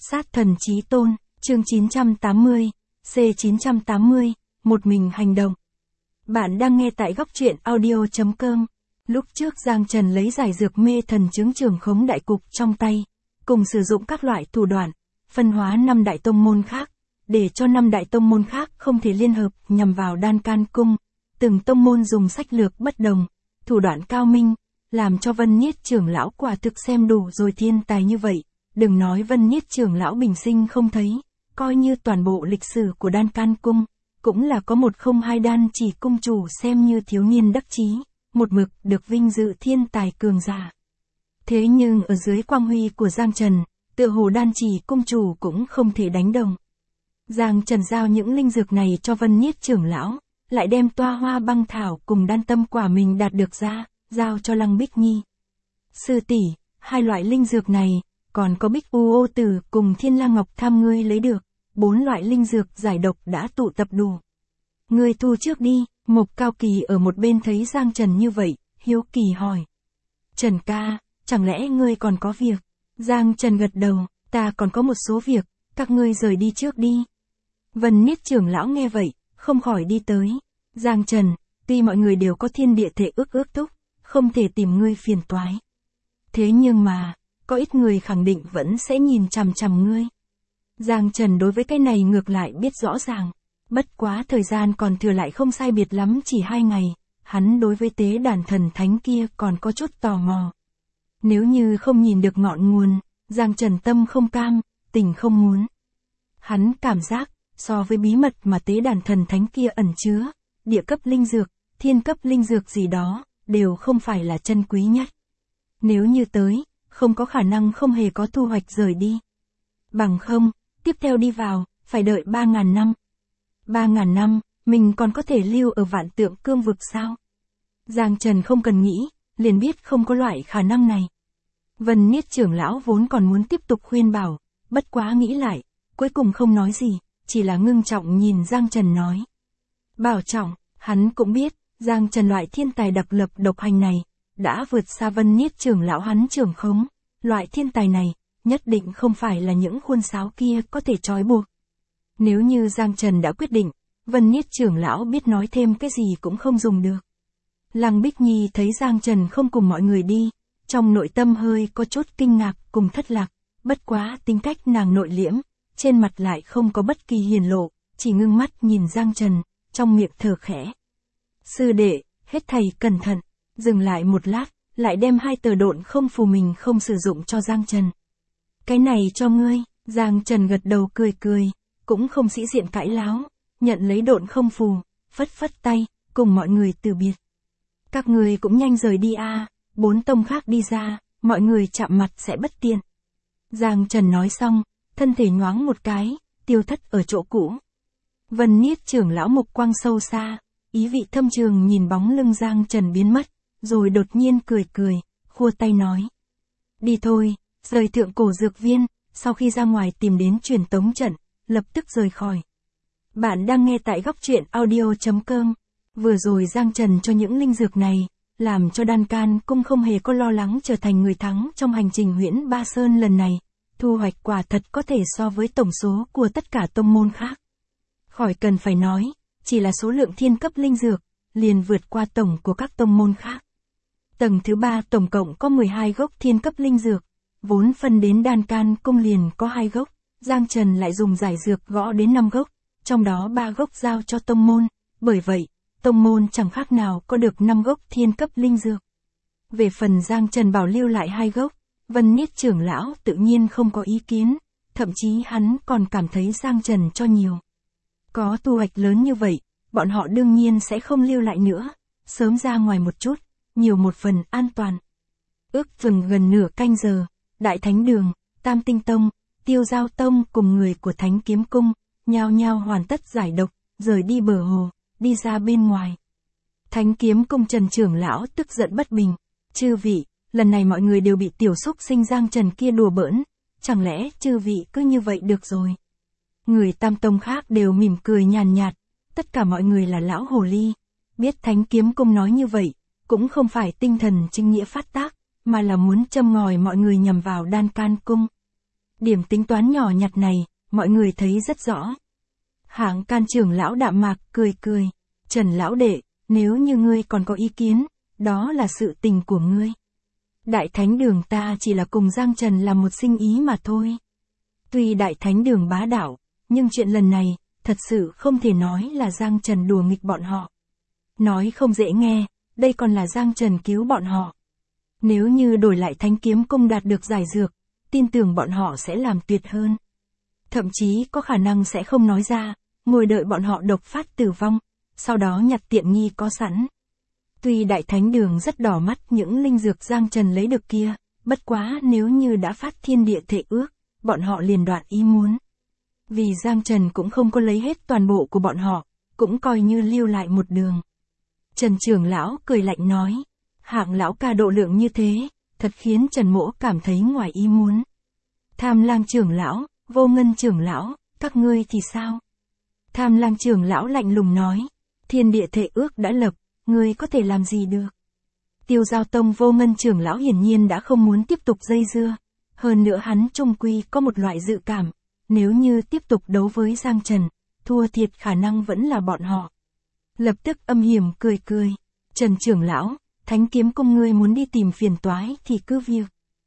Sát thần chí tôn, chương 980, C980, một mình hành động. Bạn đang nghe tại góc truyện audio.com. Lúc trước Giang Trần lấy giải dược mê thần chứng trường khống đại cục trong tay, cùng sử dụng các loại thủ đoạn, phân hóa 5 đại tông môn khác, để cho 5 đại tông môn khác không thể liên hợp nhằm vào Đan Can Cung. Từng tông môn dùng sách lược bất đồng, thủ đoạn cao minh, làm cho Vân Niết trưởng lão quả thực xem đủ rồi. Thiên tài như vậy, đừng nói Vân Niết trưởng lão bình sinh không thấy, coi như toàn bộ lịch sử của Đan Can Cung, cũng là có một không hai Đan Chỉ cung chủ xem như thiếu niên đắc chí, một mực được vinh dự thiên tài cường giả. Thế nhưng ở dưới quang huy của Giang Trần, tựa hồ Đan Chỉ cung chủ cũng không thể đánh đồng. Giang Trần giao những linh dược này cho Vân Niết trưởng lão, lại đem toa hoa băng thảo cùng đan tâm quả mình đạt được ra, giao cho Lăng Bích Nhi. Sư tỷ, hai loại linh dược này, còn có Bích U Ô Tử cùng Thiên La Ngọc Tham ngươi lấy được, 4 loại linh dược giải độc đã tụ tập đủ. Ngươi thu trước đi. Mộc Cao Kỳ ở một bên thấy Giang Trần như vậy, hiếu kỳ hỏi. Trần ca, chẳng lẽ ngươi còn có việc? Giang Trần gật đầu, ta còn có một số việc, các ngươi rời đi trước đi. Vân Niết trưởng lão nghe vậy, không khỏi đi tới. Giang Trần, tuy mọi người đều có thiên địa thể ước thúc, không thể tìm ngươi phiền toái. Thế nhưng mà, có ít người khẳng định vẫn sẽ nhìn chằm chằm ngươi. Giang Trần đối với cái này ngược lại biết rõ ràng. Bất quá thời gian còn thừa lại không sai biệt lắm, chỉ 2 ngày, hắn đối với tế đàn thần thánh kia còn có chút tò mò. Nếu như không nhìn được ngọn nguồn, Giang Trần tâm không cam, tình không muốn. Hắn cảm giác, so với bí mật mà tế đàn thần thánh kia ẩn chứa, địa cấp linh dược, thiên cấp linh dược gì đó, đều không phải là chân quý nhất. Nếu như tới, không có khả năng không hề có thu hoạch rời đi. Bằng không, tiếp theo đi vào, phải đợi 3.000 năm. 3.000 năm, mình còn có thể lưu ở Vạn Tượng Cương vực sao? Giang Trần không cần nghĩ, liền biết không có loại khả năng này. Vân Niết trưởng lão vốn còn muốn tiếp tục khuyên bảo, bất quá nghĩ lại, cuối cùng không nói gì, chỉ là ngưng trọng nhìn Giang Trần nói. Bảo trọng, hắn cũng biết, Giang Trần loại thiên tài đặc lập độc hành này, đã vượt xa Vân Niết trưởng lão hắn trưởng khống, loại thiên tài này, nhất định không phải là những khuôn sáo kia có thể trói buộc. Nếu như Giang Trần đã quyết định, Vân Niết trưởng lão biết nói thêm cái gì cũng không dùng được. Lăng Bích Nhi thấy Giang Trần không cùng mọi người đi, trong nội tâm hơi có chút kinh ngạc cùng thất lạc, bất quá tính cách nàng nội liễm, trên mặt lại không có bất kỳ hiển lộ, chỉ ngưng mắt nhìn Giang Trần, trong miệng thở khẽ. Sư đệ, hết thầy cẩn thận, dừng lại một lát, lại đem 2 tờ độn không phù mình không sử dụng cho Giang Trần. Cái này cho ngươi. Giang Trần gật đầu cười, cũng không sĩ diện cãi láo, nhận lấy độn không phù, phất tay, cùng mọi người từ biệt. Các người cũng nhanh rời đi a, 4 tông khác đi ra, mọi người chạm mặt sẽ bất tiện. Giang Trần nói xong, thân thể nhoáng một cái, tiêu thất ở chỗ cũ. Vân Niết trưởng lão mục quang sâu xa, ý vị thâm trường nhìn bóng lưng Giang Trần biến mất, rồi đột nhiên cười, khua tay nói. Đi thôi, rời Thượng Cổ Dược Viên, sau khi ra ngoài tìm đến truyền tống trận, lập tức rời khỏi. Bạn đang nghe tại góc truyện audio.com. Vừa rồi Giang Trần cho những linh dược này, làm cho Đan Can Cung không hề có lo lắng trở thành người thắng trong hành trình Huyễn Ba Sơn lần này. Thu hoạch quả thật có thể so với tổng số của tất cả tông môn khác. Khỏi cần phải nói, chỉ là số lượng thiên cấp linh dược, liền vượt qua tổng của các tông môn khác. Tầng thứ 3 tổng cộng có 12 gốc thiên cấp linh dược, vốn phân đến Đan Can Cung liền có 2 gốc. Giang Trần lại dùng giải dược gõ đến 5 gốc, trong đó 3 gốc giao cho tông môn, bởi vậy, tông môn chẳng khác nào có được 5 gốc thiên cấp linh dược. Về phần Giang Trần bảo lưu lại 2 gốc, Vân Niết trưởng lão tự nhiên không có ý kiến, thậm chí hắn còn cảm thấy Giang Trần cho nhiều. Có thu hoạch lớn như vậy, bọn họ đương nhiên sẽ không lưu lại nữa, sớm ra ngoài một chút, nhiều một phần an toàn. Ước chừng gần nửa canh giờ, Đại Thánh Đường, Tam Tinh Tông, Tiêu Giao Tông cùng người của Thánh Kiếm Cung, nhao nhao hoàn tất giải độc, rời đi bờ hồ, đi ra bên ngoài. Thánh Kiếm Cung Trần trưởng lão tức giận bất bình. Chư vị, lần này mọi người đều bị tiểu xúc sinh Giang Trần kia đùa bỡn, chẳng lẽ chư vị cứ như vậy được rồi? Người Tam Tông khác đều mỉm cười nhàn nhạt, tất cả mọi người là lão hồ ly, biết Thánh Kiếm Cung nói như vậy, cũng không phải tinh thần chính nghĩa phát tác, mà là muốn châm ngòi mọi người nhằm vào Đan Can Cung. Điểm tính toán nhỏ nhặt này, mọi người thấy rất rõ. Hạng Can trưởng lão đạm mạc cười cười. Trần lão đệ, nếu như ngươi còn có ý kiến, đó là sự tình của ngươi. Đại Thánh Đường ta chỉ là cùng Giang Trần làm một sinh ý mà thôi. Tuy Đại Thánh Đường bá đạo, nhưng chuyện lần này, thật sự không thể nói là Giang Trần đùa nghịch bọn họ. Nói không dễ nghe, đây còn là Giang Trần cứu bọn họ. Nếu như đổi lại Thánh Kiếm Cung đạt được giải dược, tin tưởng bọn họ sẽ làm tuyệt hơn. Thậm chí có khả năng sẽ không nói ra, ngồi đợi bọn họ độc phát tử vong, sau đó nhặt tiện nghi có sẵn. Tuy Đại Thánh Đường rất đỏ mắt những linh dược Giang Trần lấy được kia, bất quá nếu như đã phát thiên địa thệ ước, bọn họ liền đoạn ý muốn. Vì Giang Trần cũng không có lấy hết toàn bộ của bọn họ, cũng coi như lưu lại một đường. Trần trưởng lão cười lạnh nói, Hạng lão ca độ lượng như thế, thật khiến Trần Mỗ cảm thấy ngoài ý muốn. Tham Lang trưởng lão, Vô Ngân trưởng lão, các ngươi thì sao? Tham Lang trưởng lão lạnh lùng nói, thiên địa thệ ước đã lập, ngươi có thể làm gì được? Tiêu Giao Tông Vô Ngân trưởng lão hiển nhiên đã không muốn tiếp tục dây dưa. Hơn nữa hắn trung quy có một loại dự cảm, nếu như tiếp tục đấu với Giang Trần, thua thiệt khả năng vẫn là bọn họ. Lập tức âm hiểm cười cười, Trần trưởng lão, Thánh Kiếm Cung ngươi muốn đi tìm phiền toái thì cứ việc.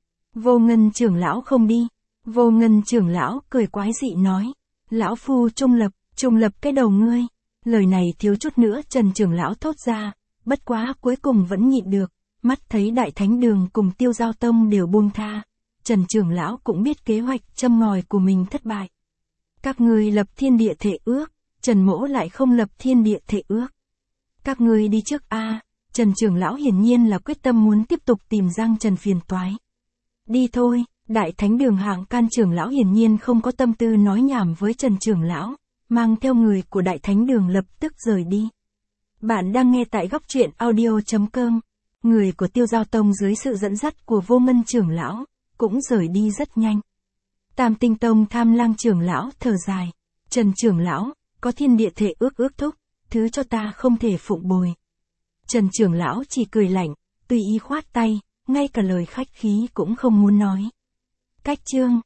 Vô Ngân trưởng lão không đi. Vô Ngân trưởng lão cười quái dị nói, lão phu trung lập cái đầu ngươi. Lời này thiếu chút nữa Trần trưởng lão thốt ra, bất quá cuối cùng vẫn nhịn được, mắt thấy Đại Thánh Đường cùng Tiêu Giao Tông đều buông tha. Trần trưởng lão cũng biết kế hoạch châm ngòi của mình thất bại. Các ngươi lập thiên địa thệ ước, Trần Mỗ lại không lập thiên địa thệ ước. Các ngươi đi trước a. Trần trưởng lão hiển nhiên là quyết tâm muốn tiếp tục tìm Giang Trần phiền toái. Đi thôi. Đại Thánh Đường Hạng Can trưởng lão hiển nhiên không có tâm tư nói nhảm với Trần trưởng lão, mang theo người của Đại Thánh Đường lập tức rời đi. Bạn đang nghe tại góc truyện audio.com. Người của Tiêu Giao Tông dưới sự dẫn dắt của Vô Ngân trưởng lão cũng rời đi rất nhanh. Tam Tinh Tông Tham Lang trưởng lão thở dài, Trần trưởng lão, có thiên địa thệ ước thúc, thứ cho ta không thể phụng bồi. Trần trưởng lão chỉ cười lạnh, tùy ý khoát tay, ngay cả lời khách khí cũng không muốn nói. Cách chương